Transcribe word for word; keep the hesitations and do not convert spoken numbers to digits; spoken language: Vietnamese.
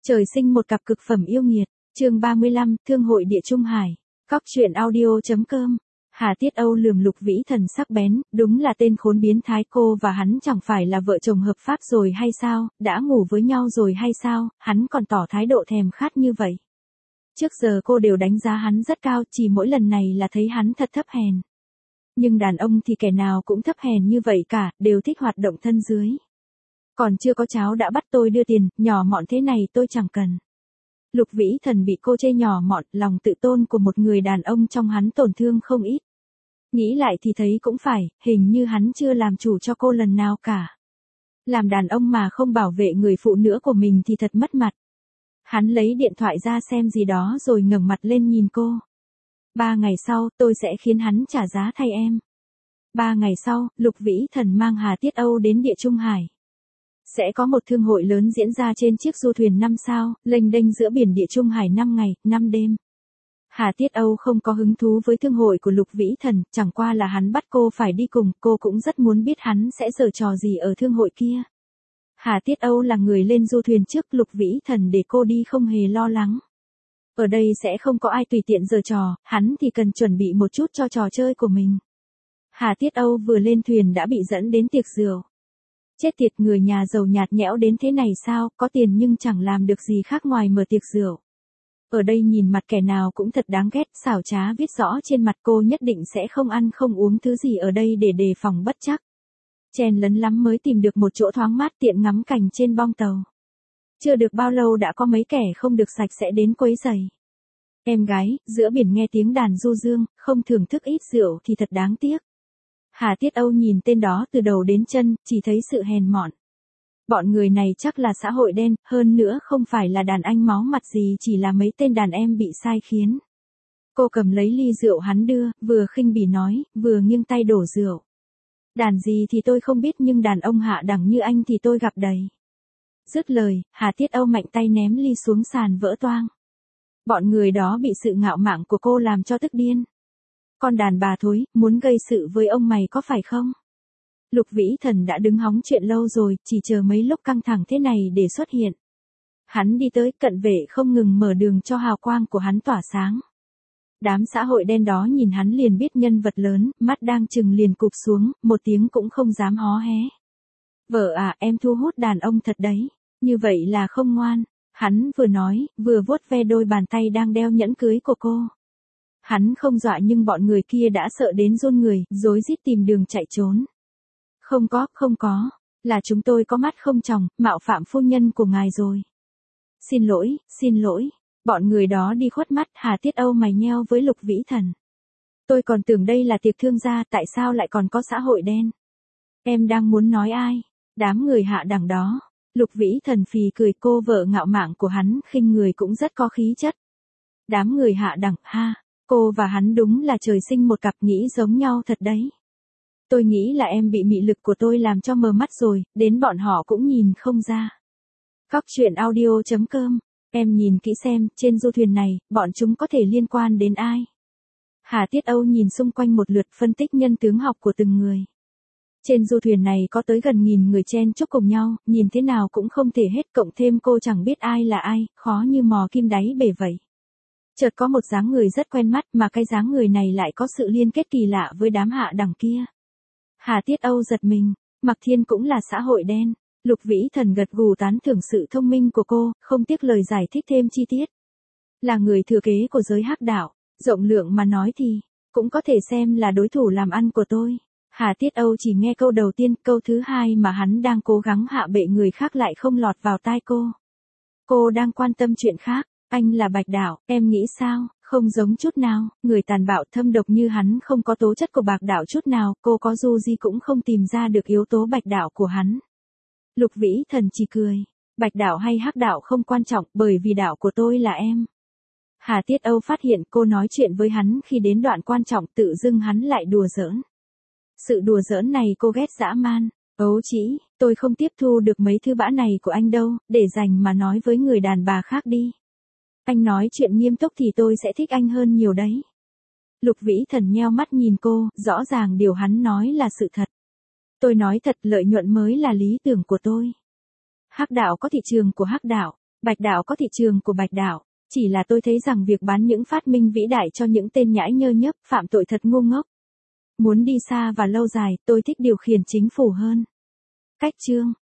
Trời sinh một cặp cực phẩm yêu nghiệt, chương ba mươi lăm, Thương hội Địa Trung Hải. Cóc truyện audio.com. Hà Tiết Âu lườm Lục Vĩ Thần sắc bén, đúng là tên khốn biến thái, cô và hắn chẳng phải là vợ chồng hợp pháp rồi hay sao, đã ngủ với nhau rồi hay sao, hắn còn tỏ thái độ thèm khát như vậy. Trước giờ cô đều đánh giá hắn rất cao, chỉ mỗi lần này là thấy hắn thật thấp hèn. Nhưng đàn ông thì kẻ nào cũng thấp hèn như vậy cả, đều thích hoạt động thân dưới. Còn chưa có cháu đã bắt tôi đưa tiền, nhỏ mọn thế này tôi chẳng cần. Lục Vĩ Thần bị cô chê nhỏ mọn, lòng tự tôn của một người đàn ông trong hắn tổn thương không ít. Nghĩ lại thì thấy cũng phải, hình như hắn chưa làm chủ cho cô lần nào cả. Làm đàn ông mà không bảo vệ người phụ nữ của mình thì thật mất mặt. Hắn lấy điện thoại ra xem gì đó rồi ngẩng mặt lên nhìn cô. Ba ngày sau, tôi sẽ khiến hắn trả giá thay em. Ba ngày sau, Lục Vĩ Thần mang Hà Tiết Âu đến Địa Trung Hải. Sẽ có một thương hội lớn diễn ra trên chiếc du thuyền năm sao, lênh đênh giữa biển Địa Trung Hải năm ngày, năm đêm. Hà Tiết Âu không có hứng thú với thương hội của Lục Vĩ Thần, chẳng qua là hắn bắt cô phải đi cùng, cô cũng rất muốn biết hắn sẽ giở trò gì ở thương hội kia. Hà Tiết Âu là người lên du thuyền trước Lục Vĩ Thần để cô đi không hề lo lắng. Ở đây sẽ không có ai tùy tiện giở trò, hắn thì cần chuẩn bị một chút cho trò chơi của mình. Hà Tiết Âu vừa lên thuyền đã bị dẫn đến tiệc rượu. Chết tiệt, người nhà giàu nhạt nhẽo đến thế này sao, có tiền nhưng chẳng làm được gì khác ngoài mở tiệc rượu. Ở đây nhìn mặt kẻ nào cũng thật đáng ghét, xảo trá viết rõ trên mặt cô nhất định sẽ không ăn không uống thứ gì ở đây để đề phòng bất trắc. Chen lấn lắm mới tìm được một chỗ thoáng mát tiện ngắm cảnh trên bong tàu. Chưa được bao lâu đã có mấy kẻ không được sạch sẽ đến quấy rầy. Em gái, giữa biển nghe tiếng đàn du dương, không thưởng thức ít rượu thì thật đáng tiếc. Hà Tiết Âu nhìn tên đó từ đầu đến chân, chỉ thấy sự hèn mọn. Bọn người này chắc là xã hội đen, hơn nữa không phải là đàn anh máu mặt gì, chỉ là mấy tên đàn em bị sai khiến. Cô cầm lấy ly rượu hắn đưa, vừa khinh bỉ nói, vừa nghiêng tay đổ rượu. Đàn gì thì tôi không biết nhưng đàn ông hạ đẳng như anh thì tôi gặp đầy. Dứt lời, Hà Tiết Âu mạnh tay ném ly xuống sàn vỡ toang. Bọn người đó bị sự ngạo mạn của cô làm cho tức điên. Con đàn bà thối, muốn gây sự với ông mày có phải không? Lục Vĩ Thần đã đứng hóng chuyện lâu rồi, chỉ chờ mấy lúc căng thẳng thế này để xuất hiện. Hắn đi tới, cận vệ không ngừng mở đường cho hào quang của hắn tỏa sáng. Đám xã hội đen đó nhìn hắn liền biết nhân vật lớn, mắt đang trừng liền cụp xuống, một tiếng cũng không dám hó hé. Vợ à, em thu hút đàn ông thật đấy, như vậy là không ngoan. Hắn vừa nói, vừa vuốt ve đôi bàn tay đang đeo nhẫn cưới của cô. Hắn không dọa nhưng bọn người kia đã sợ đến run người, rối rít tìm đường chạy trốn. Không có, không có, là chúng tôi có mắt không tròng, mạo phạm phu nhân của ngài rồi. Xin lỗi, xin lỗi, bọn người đó đi khuất mắt. Hà Tiết Âu mày nheo với Lục Vĩ Thần. Tôi còn tưởng đây là tiệc thương gia, tại sao lại còn có xã hội đen? Em đang muốn nói ai? Đám người hạ đẳng đó. Lục Vĩ Thần phì cười, cô vợ ngạo mạn của hắn khinh người cũng rất có khí chất. Đám người hạ đẳng, ha, cô và hắn đúng là trời sinh một cặp, nghĩ giống nhau thật đấy. Tôi nghĩ là em bị mị lực của tôi làm cho mờ mắt rồi, đến bọn họ cũng nhìn không ra. Cóc truyện audio.com. Em nhìn kỹ xem, trên du thuyền này, bọn chúng có thể liên quan đến ai? Hà Tiết Âu nhìn xung quanh một lượt, phân tích nhân tướng học của từng người. Trên du thuyền này có tới gần nghìn người chen chúc cùng nhau, nhìn thế nào cũng không thể hết, cộng thêm cô chẳng biết ai là ai, khó như mò kim đáy bể vậy. Chợt có một dáng người rất quen mắt, mà cái dáng người này lại có sự liên kết kỳ lạ với đám hạ đẳng kia. Hà Tiết Âu giật mình, Mạc Thiên cũng là xã hội đen. Lục Vĩ Thần gật gù tán thưởng sự thông minh của cô, không tiếc lời giải thích thêm chi tiết. Là người thừa kế của giới hắc đạo, rộng lượng mà nói thì, cũng có thể xem là đối thủ làm ăn của tôi. Hà Tiết Âu chỉ nghe câu đầu tiên, câu thứ hai mà hắn đang cố gắng hạ bệ người khác lại không lọt vào tai cô. Cô đang quan tâm chuyện khác, anh là Bạch Đạo, em nghĩ sao? Không giống chút nào, người tàn bạo thâm độc như hắn không có tố chất của Bạch Đạo chút nào, cô có du di cũng không tìm ra được yếu tố Bạch Đạo của hắn. Lục Vĩ Thần chỉ cười, Bạch Đạo hay hắc đạo không quan trọng, bởi vì đạo của tôi là em. Hà Tiết Âu phát hiện cô nói chuyện với hắn khi đến đoạn quan trọng, tự dưng hắn lại đùa giỡn. Sự đùa giỡn này cô ghét dã man. Ấu chỉ, tôi không tiếp thu được mấy thứ bã này của anh đâu, để dành mà nói với người đàn bà khác đi. Anh nói chuyện nghiêm túc thì tôi sẽ thích anh hơn nhiều đấy. Lục Vĩ Thần nheo mắt nhìn cô, rõ ràng điều hắn nói là sự thật. Tôi nói thật, lợi nhuận mới là lý tưởng của tôi. Hắc đạo có thị trường của hắc đạo, Bạch đạo có thị trường của bạch đạo, chỉ là tôi thấy rằng việc bán những phát minh vĩ đại cho những tên nhãi nhơ nhớp phạm tội thật ngu ngốc. Muốn đi xa và lâu dài, tôi thích điều khiển chính phủ hơn. Cách chương